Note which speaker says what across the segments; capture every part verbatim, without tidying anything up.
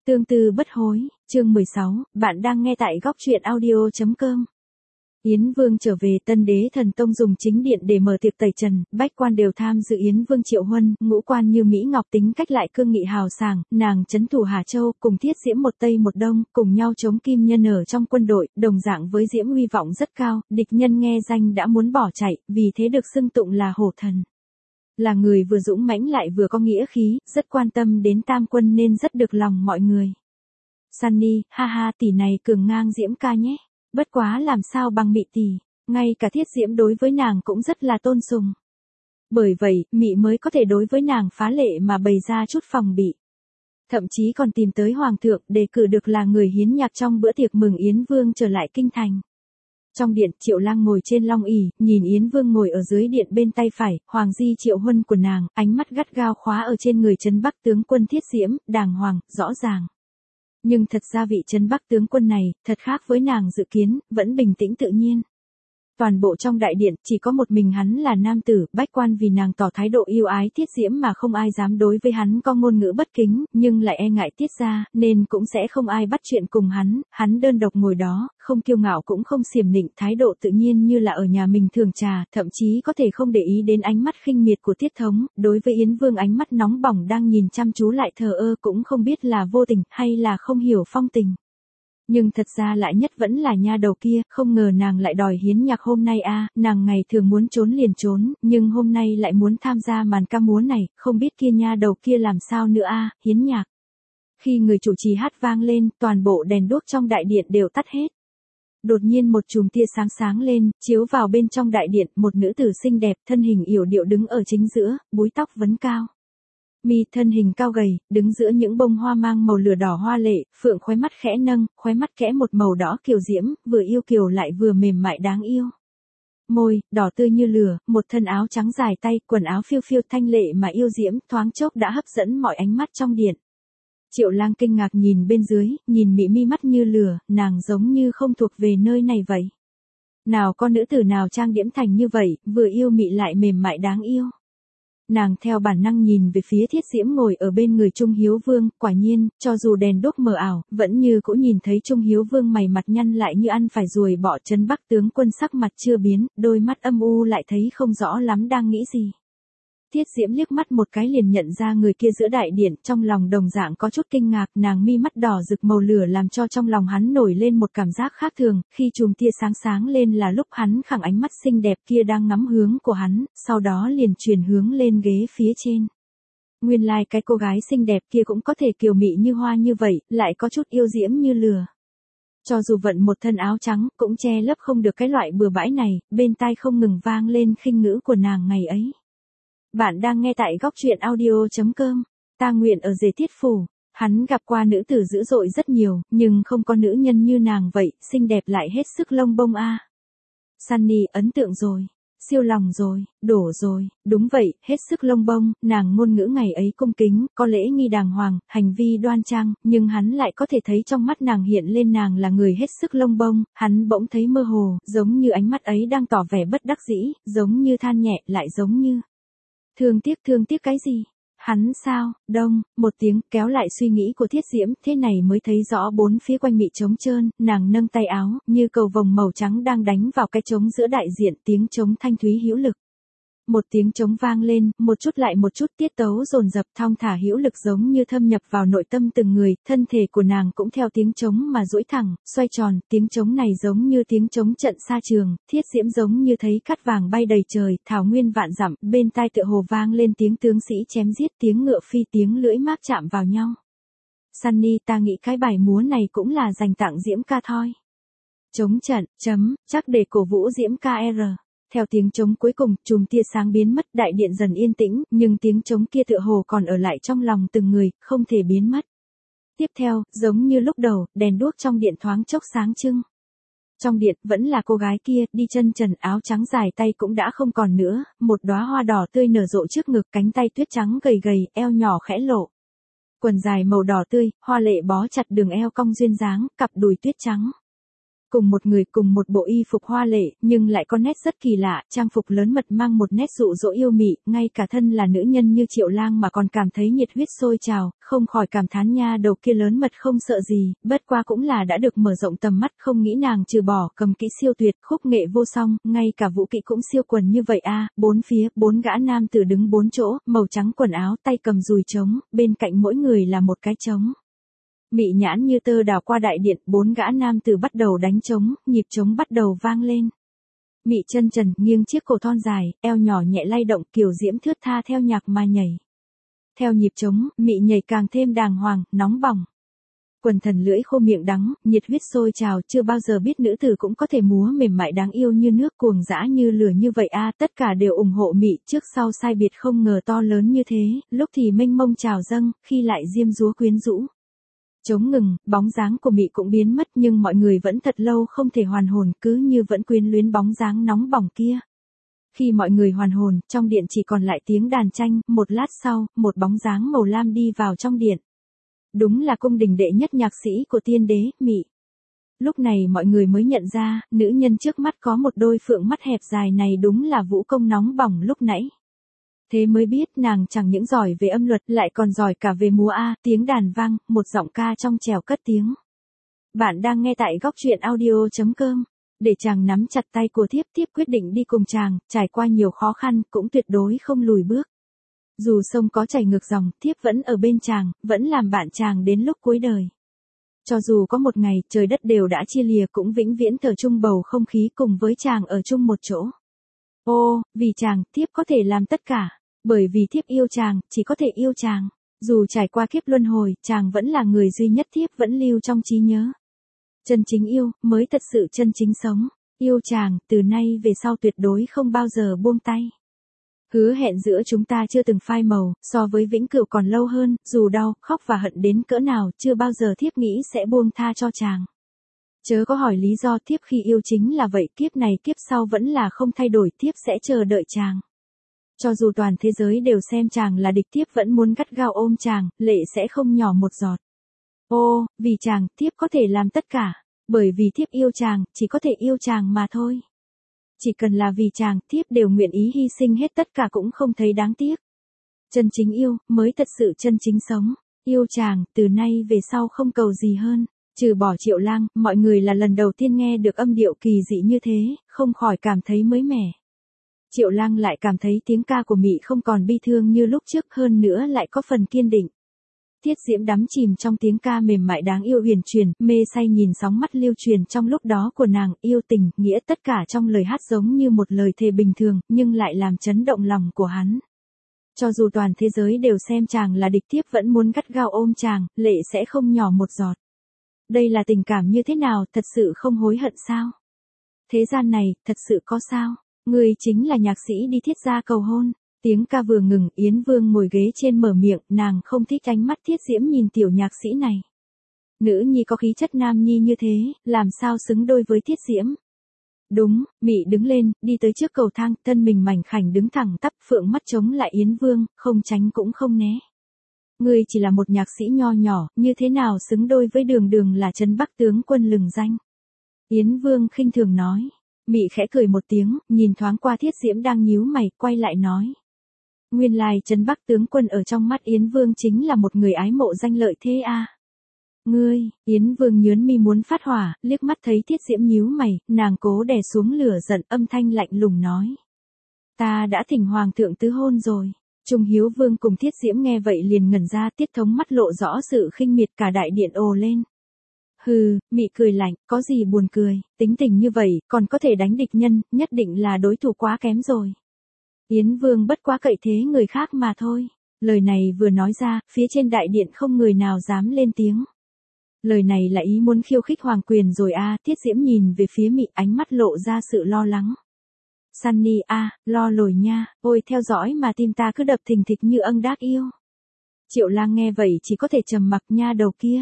Speaker 1: Tương tư bất hối, chương mười sáu, bạn đang nghe tại góc truyện audio chấm com. Yến Vương trở về, Tân Đế Thần Tông dùng chính điện để mở tiệc tẩy trần, bách quan đều tham dự. Yến Vương triệu huân, ngũ quan như Mỹ Ngọc, tính cách lại cương nghị hào sảng, nàng trấn thủ Hà Châu, cùng Thiết Diễm một Tây một Đông, cùng nhau chống Kim Nhân ở trong quân đội, đồng dạng với Diễm uy vọng rất cao, địch nhân nghe danh đã muốn bỏ chạy, vì thế được xưng tụng là hổ thần. Là người vừa dũng mãnh lại vừa có nghĩa khí, rất quan tâm đến tam quân nên rất được lòng mọi người. Sunny, ha ha, tỷ này cường ngang Diễm ca nhé. Bất quá làm sao bằng Mị tỷ, ngay cả Thiết Diễm đối với nàng cũng rất là tôn sùng. Bởi vậy, Mị mới có thể đối với nàng phá lệ mà bày ra chút phòng bị. Thậm chí còn tìm tới Hoàng thượng đề cử được là người hiến nhạc trong bữa tiệc mừng Yến Vương trở lại kinh thành. Trong điện, Triệu Lang ngồi trên long ỷ, nhìn Yến Vương ngồi ở dưới điện bên tay phải, Hoàng di Triệu Huân của nàng, ánh mắt gắt gao khóa ở trên người trấn Bắc tướng quân Thiết Diễm, đàng hoàng, rõ ràng. Nhưng thật ra vị trấn Bắc tướng quân này, thật khác với nàng dự kiến, vẫn bình tĩnh tự nhiên. Toàn bộ trong đại điện, chỉ có một mình hắn là nam tử, bách quan vì nàng tỏ thái độ yêu ái Thiết Diễm mà không ai dám đối với hắn có ngôn ngữ bất kính, nhưng lại e ngại Tiết gia, nên cũng sẽ không ai bắt chuyện cùng hắn, hắn đơn độc ngồi đó, không kiêu ngạo cũng không xiểm nịnh, thái độ tự nhiên như là ở nhà mình thường trà, thậm chí có thể không để ý đến ánh mắt khinh miệt của Tiết Thống, đối với Yến Vương ánh mắt nóng bỏng đang nhìn chăm chú lại thờ ơ, cũng không biết là vô tình hay là không hiểu phong tình. Nhưng thật ra lại nhất vẫn là nha đầu kia, không ngờ nàng lại đòi hiến nhạc hôm nay a, à, nàng ngày thường muốn trốn liền trốn, nhưng hôm nay lại muốn tham gia màn ca múa này, không biết kia nha đầu kia làm sao nữa a, à, hiến nhạc. Khi người chủ trì hát vang lên, toàn bộ đèn đuốc trong đại điện đều tắt hết. Đột nhiên một chùm tia sáng sáng lên, chiếu vào bên trong đại điện, một nữ tử xinh đẹp, thân hình yểu điệu đứng ở chính giữa, búi tóc vấn cao. Mi thân hình cao gầy, đứng giữa những bông hoa mang màu lửa đỏ hoa lệ, phượng khóe mắt khẽ nâng, khóe mắt kẽ một màu đỏ kiều diễm, vừa yêu kiều lại vừa mềm mại đáng yêu. Môi, đỏ tươi như lửa, một thân áo trắng dài tay, quần áo phiêu phiêu thanh lệ mà yêu diễm, thoáng chốc đã hấp dẫn mọi ánh mắt trong điện. Triệu Lang kinh ngạc nhìn bên dưới, nhìn Mị mi mắt như lửa, nàng giống như không thuộc về nơi này vậy. Nào có nữ tử nào trang điểm thành như vậy, vừa yêu mị lại mềm mại đáng yêu. Nàng theo bản năng nhìn về phía Thiết Diễm ngồi ở bên người Trung Hiếu Vương, quả nhiên, cho dù đèn đuốc mờ ảo, vẫn như cũng nhìn thấy Trung Hiếu Vương mày mặt nhăn lại như ăn phải ruồi bọ. Trấn Bắc tướng quân sắc mặt chưa biến, đôi mắt âm u lại thấy không rõ lắm đang nghĩ gì. Thiết Diễm liếc mắt một cái liền nhận ra người kia giữa đại điện, trong lòng đồng dạng có chút kinh ngạc, nàng mi mắt đỏ rực màu lửa làm cho trong lòng hắn nổi lên một cảm giác khác thường, khi chùm tia sáng sáng lên là lúc hắn khẳng ánh mắt xinh đẹp kia đang ngắm hướng của hắn, sau đó liền chuyển hướng lên ghế phía trên. Nguyên lai like cái cô gái xinh đẹp kia cũng có thể kiều mị như hoa như vậy, lại có chút yêu diễm như lửa. Cho dù vận một thân áo trắng, cũng che lấp không được cái loại bừa bãi này, bên tai không ngừng vang lên khinh ngữ của nàng ngày ấy. Bạn đang nghe tại góc truyện audio chấm com. Ta nguyện ở Dề Thiết Phủ. Hắn gặp qua nữ tử dữ dội rất nhiều, nhưng không có nữ nhân như nàng vậy, xinh đẹp lại hết sức lông bông a. À. Sunny, ấn tượng rồi. Siêu lòng rồi, đổ rồi, đúng vậy, hết sức lông bông, nàng ngôn ngữ ngày ấy cung kính, có lễ nghi đàng hoàng, hành vi đoan trang, nhưng hắn lại có thể thấy trong mắt nàng hiện lên nàng là người hết sức lông bông, hắn bỗng thấy mơ hồ, giống như ánh mắt ấy đang tỏ vẻ bất đắc dĩ, giống như than nhẹ, lại giống như thương tiếc thương tiếc cái gì? Hắn sao? Đông, một tiếng kéo lại suy nghĩ của Thiết Diễm, thế này mới thấy rõ bốn phía quanh Mị trống trơn, nàng nâng tay áo, như cầu vồng màu trắng đang đánh vào cái trống giữa đại diện, tiếng trống thanh thúy hữu lực. Một tiếng trống vang lên, một chút lại một chút, tiết tấu dồn dập thong thả hữu lực giống như thâm nhập vào nội tâm từng người, thân thể của nàng cũng theo tiếng trống mà duỗi thẳng, xoay tròn, tiếng trống này giống như tiếng trống trận xa trường, Thiết Diễm giống như thấy cát vàng bay đầy trời, thảo nguyên vạn dặm, bên tai tựa hồ vang lên tiếng tướng sĩ chém giết, tiếng ngựa phi, tiếng lưỡi mác chạm vào nhau. Sunny, ta nghĩ cái bài múa này cũng là dành tặng Diễm ca thôi. Trống trận, chấm, chắc để cổ vũ Diễm ca R. Theo tiếng trống cuối cùng, chùm tia sáng biến mất, đại điện dần yên tĩnh, nhưng tiếng trống kia tựa hồ còn ở lại trong lòng từng người, không thể biến mất. Tiếp theo, giống như lúc đầu, đèn đuốc trong điện thoáng chốc sáng trưng. Trong điện, vẫn là cô gái kia, đi chân trần, áo trắng dài tay cũng đã không còn nữa, một đóa hoa đỏ tươi nở rộ trước ngực, cánh tay tuyết trắng gầy gầy, eo nhỏ khẽ lộ. Quần dài màu đỏ tươi, hoa lệ bó chặt đường eo cong duyên dáng, cặp đùi tuyết trắng. Cùng một người, cùng một bộ y phục hoa lệ, nhưng lại có nét rất kỳ lạ, trang phục lớn mật mang một nét dụ dỗ yêu mị, ngay cả thân là nữ nhân như Triệu Lang mà còn cảm thấy nhiệt huyết sôi trào, không khỏi cảm thán nha đầu kia lớn mật không sợ gì, bất qua cũng là đã được mở rộng tầm mắt, không nghĩ nàng trừ bỏ cầm kỹ siêu tuyệt, khúc nghệ vô song, ngay cả vũ kỹ cũng siêu quần như vậy a. Bốn phía, bốn gã nam tử đứng bốn chỗ, màu trắng quần áo, tay cầm dùi trống, bên cạnh mỗi người là một cái trống. Mị nhãn như tơ đào qua đại điện, bốn gã nam tử bắt đầu đánh trống, nhịp trống bắt đầu vang lên. Mị chân trần, nghiêng chiếc cổ thon dài, eo nhỏ nhẹ lay động, kiều diễm thướt tha theo nhạc mà nhảy. Theo nhịp trống, mị nhảy càng thêm đàng hoàng, nóng bỏng. Quần thần lưỡi khô miệng đắng, nhiệt huyết sôi trào, chưa bao giờ biết nữ tử cũng có thể múa mềm mại đáng yêu như nước, cuồng dã như lửa như vậy a. Tất cả đều ủng hộ mị, trước sau sai biệt không ngờ to lớn như thế, lúc thì mênh mông trào dâng, khi lại diêm dúa quyến rũ. Trống ngừng, bóng dáng của mị cũng biến mất, nhưng mọi người vẫn thật lâu không thể hoàn hồn, cứ như vẫn quyến luyến bóng dáng nóng bỏng kia. Khi mọi người hoàn hồn, trong điện chỉ còn lại tiếng đàn tranh, một lát sau, một bóng dáng màu lam đi vào trong điện. Đúng là cung đình đệ nhất nhạc sĩ của tiên đế, Mị. Lúc này mọi người mới nhận ra, nữ nhân trước mắt có một đôi phượng mắt hẹp dài này đúng là vũ công nóng bỏng lúc nãy. Thế mới biết nàng chẳng những giỏi về âm luật, lại còn giỏi cả về múa a. Tiếng đàn vang, một giọng ca trong trẻo cất tiếng. Bạn đang nghe tại góc truyện audio chấm com. Để chàng nắm chặt tay của thiếp, thiếp quyết định đi cùng chàng, trải qua nhiều khó khăn, cũng tuyệt đối không lùi bước. Dù sông có chảy ngược dòng, thiếp vẫn ở bên chàng, vẫn làm bạn chàng đến lúc cuối đời. Cho dù có một ngày, trời đất đều đã chia lìa, cũng vĩnh viễn thở chung bầu không khí cùng với chàng ở chung một chỗ. Ô, vì chàng, thiếp có thể làm tất cả. Bởi vì thiếp yêu chàng, chỉ có thể yêu chàng. Dù trải qua kiếp luân hồi, chàng vẫn là người duy nhất thiếp vẫn lưu trong trí nhớ. Chân chính yêu, mới thật sự chân chính sống. Yêu chàng, từ nay về sau tuyệt đối không bao giờ buông tay. Hứa hẹn giữa chúng ta chưa từng phai màu, so với vĩnh cửu còn lâu hơn, dù đau, khóc và hận đến cỡ nào, chưa bao giờ thiếp nghĩ sẽ buông tha cho chàng. Chớ có hỏi lý do, thiếp khi yêu chính là vậy, kiếp này kiếp sau vẫn là không thay đổi, thiếp sẽ chờ đợi chàng. Cho dù toàn thế giới đều xem chàng là địch, thiếp vẫn muốn gắt gao ôm chàng, lệ sẽ không nhỏ một giọt. Ô, vì chàng, thiếp có thể làm tất cả, bởi vì thiếp yêu chàng, chỉ có thể yêu chàng mà thôi. Chỉ cần là vì chàng, thiếp đều nguyện ý hy sinh hết tất cả cũng không thấy đáng tiếc. Chân chính yêu, mới thật sự chân chính sống. Yêu chàng, từ nay về sau không cầu gì hơn. Trừ bỏ Triệu Lang, mọi người là lần đầu tiên nghe được âm điệu kỳ dị như thế, không khỏi cảm thấy mới mẻ. Triệu Lang lại cảm thấy tiếng ca của Mị không còn bi thương như lúc trước, hơn nữa lại có phần kiên định. Thiết Diễm đắm chìm trong tiếng ca mềm mại đáng yêu huyền truyền, mê say nhìn sóng mắt lưu truyền trong lúc đó của nàng, yêu tình, nghĩa tất cả trong lời hát giống như một lời thề bình thường, nhưng lại làm chấn động lòng của hắn. Cho dù toàn thế giới đều xem chàng là địch, thiếp vẫn muốn gắt gao ôm chàng, lệ sẽ không nhỏ một giọt. Đây là tình cảm như thế nào, thật sự không hối hận sao? Thế gian này, thật sự có sao? Người chính là nhạc sĩ đi Thiết gia cầu hôn. Tiếng ca vừa ngừng, Yến Vương ngồi ghế trên mở miệng, nàng không thích ánh mắt Thiết Diễm nhìn tiểu nhạc sĩ này. Nữ nhi có khí chất nam nhi như thế, làm sao xứng đôi với Thiết Diễm? Đúng, Mị đứng lên, đi tới trước cầu thang, thân mình mảnh khảnh đứng thẳng tắp, phượng mắt chống lại Yến Vương, không tránh cũng không né. Ngươi chỉ là một nhạc sĩ nho nhỏ, như thế nào xứng đôi với Đường Đường là Trấn Bắc tướng quân lừng danh? Yến Vương khinh thường nói. Mị khẽ cười một tiếng, nhìn thoáng qua Thiết Diễm đang nhíu mày, quay lại nói. Nguyên lai Trấn Bắc tướng quân ở trong mắt Yến Vương chính là một người ái mộ danh lợi thế a. À. Ngươi, Yến Vương nhướng mi muốn phát hỏa, liếc mắt thấy Thiết Diễm nhíu mày, nàng cố đè xuống lửa giận, âm thanh lạnh lùng nói. Ta đã thỉnh hoàng thượng tứ hôn rồi. Trung Hiếu Vương cùng Thiết Diễm nghe vậy liền ngẩn ra, Tiết Thống mắt lộ rõ sự khinh miệt, cả đại điện ồ lên. Hừ, Mị cười lạnh, có gì buồn cười, tính tình như vậy, còn có thể đánh địch nhân, nhất định là đối thủ quá kém rồi. Yến Vương bất quá cậy thế người khác mà thôi. Lời này vừa nói ra, phía trên đại điện không người nào dám lên tiếng. Lời này là ý muốn khiêu khích hoàng quyền rồi a. À, Thiết Diễm nhìn về phía Mị, ánh mắt lộ ra sự lo lắng. Sunny a, à, lo lồi nha, ôi theo dõi mà tim ta cứ đập thình thịch như âng đác yêu. Triệu Lang nghe vậy chỉ có thể trầm mặc, nha đầu kia.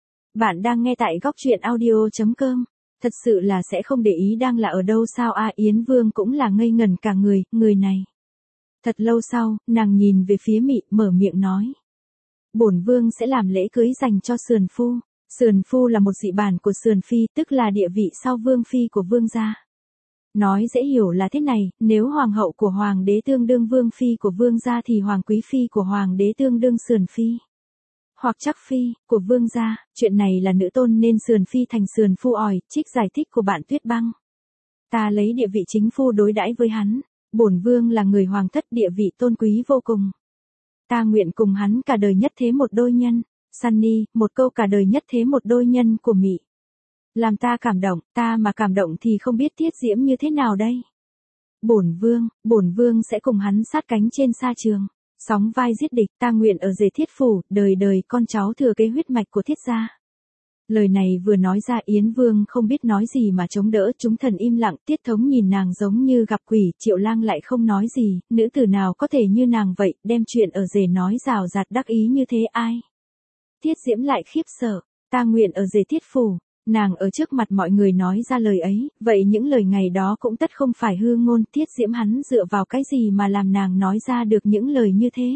Speaker 1: Bạn đang nghe tại góc truyện audio chấm com. Thật sự là sẽ không để ý đang là ở đâu sao a. À, Yến Vương cũng là ngây ngẩn cả người, người này. Thật lâu sau, nàng nhìn về phía Mị, mở miệng nói. Bổn Vương sẽ làm lễ cưới dành cho sườn phu. Sườn phu là một dị bản của sườn phi, tức là địa vị sau vương phi của vương gia. Nói dễ hiểu là thế này, nếu hoàng hậu của hoàng đế tương đương vương phi của vương gia thì hoàng quý phi của hoàng đế tương đương sườn phi. Hoặc chắc phi, của vương gia, chuyện này là nữ tôn nên sườn phi thành sườn phu ỏi, trích giải thích của bạn Tuyết Băng. Ta lấy địa vị chính phu đối đãi với hắn, bổn vương là người hoàng thất địa vị tôn quý vô cùng. Ta nguyện cùng hắn cả đời nhất thế một đôi nhân, Sunny, một câu cả đời nhất thế một đôi nhân của Mị. Làm ta cảm động, ta mà cảm động thì không biết Thiết Diễm như thế nào đây. Bổn vương, bổn vương sẽ cùng hắn sát cánh trên sa trường, sóng vai giết địch, ta nguyện ở rể Thiết phủ, đời đời con cháu thừa kế huyết mạch của Thiết gia. Lời này vừa nói ra Yến Vương không biết nói gì mà chống đỡ, chúng thần im lặng, Tiết Thống nhìn nàng giống như gặp quỷ, Triệu Lang lại không nói gì, nữ tử nào có thể như nàng vậy, đem chuyện ở rể nói rào rạt đắc ý như thế ai. Thiết Diễm lại khiếp sợ, ta nguyện ở rể Thiết phủ, nàng ở trước mặt mọi người nói ra lời ấy, vậy những lời ngày đó cũng tất không phải hư ngôn, Thiết Diễm hắn dựa vào cái gì mà làm nàng nói ra được những lời như thế.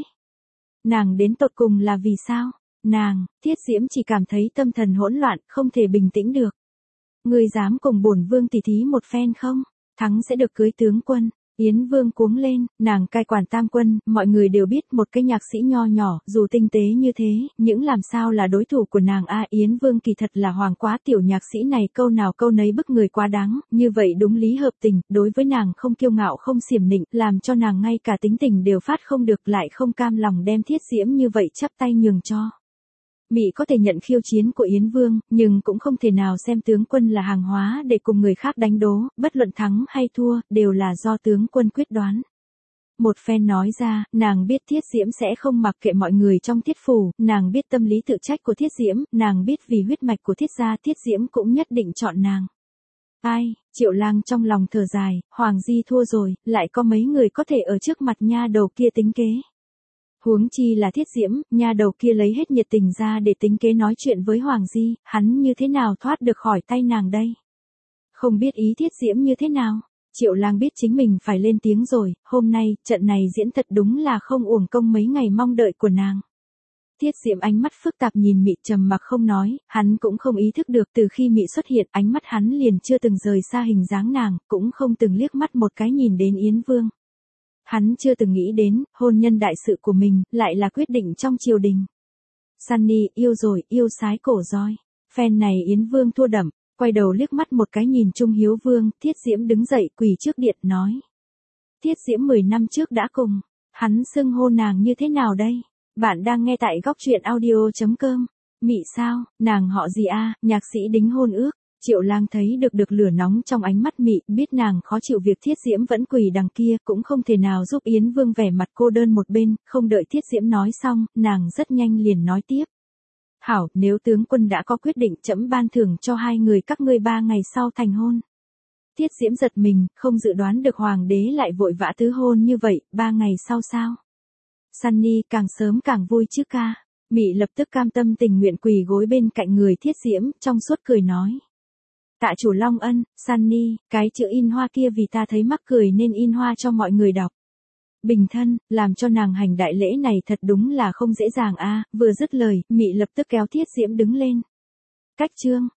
Speaker 1: Nàng đến tột cùng là vì sao? Nàng, Thiết Diễm chỉ cảm thấy tâm thần hỗn loạn, không thể bình tĩnh được. Ngươi dám cùng bổn vương tỉ thí một phen không? Thắng sẽ được cưới tướng quân. Yến Vương cuống lên, nàng cai quản tam quân, mọi người đều biết một cái nhạc sĩ nho nhỏ, dù tinh tế như thế, những làm sao là đối thủ của nàng a Yến Vương kỳ thật là hoàng quá tiểu nhạc sĩ này câu nào câu nấy bức người quá đáng, như vậy đúng lý hợp tình, đối với nàng không kiêu ngạo không xiểm nịnh, làm cho nàng ngay cả tính tình đều phát không được lại không cam lòng đem Thiết Diễm như vậy chắp tay nhường cho. Mị có thể nhận khiêu chiến của Yến Vương, nhưng cũng không thể nào xem tướng quân là hàng hóa để cùng người khác đánh đố, bất luận thắng hay thua, đều là do tướng quân quyết đoán. Một phen nói ra, nàng biết Thiết Diễm sẽ không mặc kệ mọi người trong Thiết phủ, nàng biết tâm lý tự trách của Thiết Diễm, nàng biết vì huyết mạch của Thiết gia Thiết Diễm cũng nhất định chọn nàng. Ai, Triệu Lang trong lòng thở dài, Hoàng Di thua rồi, lại có mấy người có thể ở trước mặt nha đầu kia tính kế. Huống chi là Thiết Diễm, nha đầu kia lấy hết nhiệt tình ra để tính kế nói chuyện với Hoàng Di, hắn như thế nào thoát được khỏi tay nàng đây? Không biết ý Thiết Diễm như thế nào? Triệu Lang biết chính mình phải lên tiếng rồi, hôm nay, trận này diễn thật đúng là không uổng công mấy ngày mong đợi của nàng. Thiết Diễm ánh mắt phức tạp nhìn Mị trầm mặc không nói, hắn cũng không ý thức được từ khi Mị xuất hiện, ánh mắt hắn liền chưa từng rời xa hình dáng nàng, cũng không từng liếc mắt một cái nhìn đến Yến Vương. Hắn chưa từng nghĩ đến, hôn nhân đại sự của mình, lại là quyết định trong triều đình. Sunny, yêu rồi, yêu sái cổ roi. Phen này Yến Vương thua đậm, quay đầu liếc mắt một cái nhìn Trung Hiếu Vương, Thiết Diễm đứng dậy quỳ trước điện nói. Thiết Diễm mười năm trước đã cùng, hắn xưng hô nàng như thế nào đây? Bạn đang nghe tại góc truyện audio chấm com. Mị sao, nàng họ gì a? Nhạc sĩ đính hôn ước. Triệu Lang thấy được được lửa nóng trong ánh mắt Mị, biết nàng khó chịu việc Thiết Diễm vẫn quỳ đằng kia, cũng không thể nào giúp Yến Vương vẻ mặt cô đơn một bên, không đợi Thiết Diễm nói xong, nàng rất nhanh liền nói tiếp. Hảo, nếu tướng quân đã có quyết định trẫm ban thưởng cho hai người các ngươi ba ngày sau thành hôn. Thiết Diễm giật mình, không dự đoán được hoàng đế lại vội vã tứ hôn như vậy, ba ngày sau sao? Sunny, càng sớm càng vui chứ ca. Mị lập tức cam tâm tình nguyện quỳ gối bên cạnh người Thiết Diễm, trong suốt cười nói. Tạ chủ Long Ân, Sunny, cái chữ in hoa kia vì ta thấy mắc cười nên in hoa cho mọi người đọc. Bình thân, làm cho nàng hành đại lễ này thật đúng là không dễ dàng a. Vừa dứt lời, Mị lập tức kéo Thiết Diễm đứng lên. Cách chương,